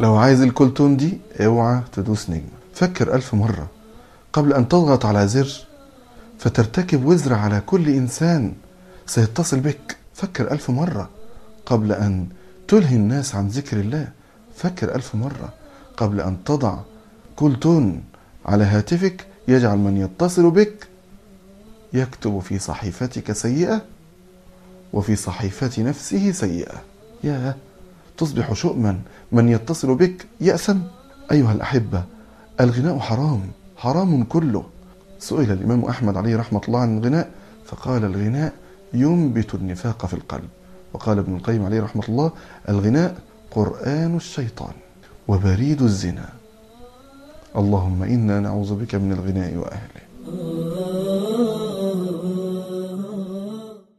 لو عايز الكولتون دي اوعى تدوس نجمة. فكر 1000 مرة قبل أن تضغط على زر فترتكب وزر على كل إنسان سيتصل بك. فكر 1000 مرة قبل أن تلهي الناس عن ذكر الله. فكر 1000 مرة قبل أن تضع كولتون على هاتفك يجعل من يتصل بك يكتب في صحيفتك سيئة وفي صحيفة نفسه سيئة. يا تصبح شؤما من يتصل بك يأسا. أيها الأحبة، الغناء حرام، حرام كله. سئل الإمام أحمد عليه رحمة الله عن الغناء فقال الغناء ينبت النفاق في القلب. وقال ابن القيم عليه رحمة الله الغناء قرآن الشيطان وبريد الزنا. اللهم إنا نعوذ بك من الغناء وأهله.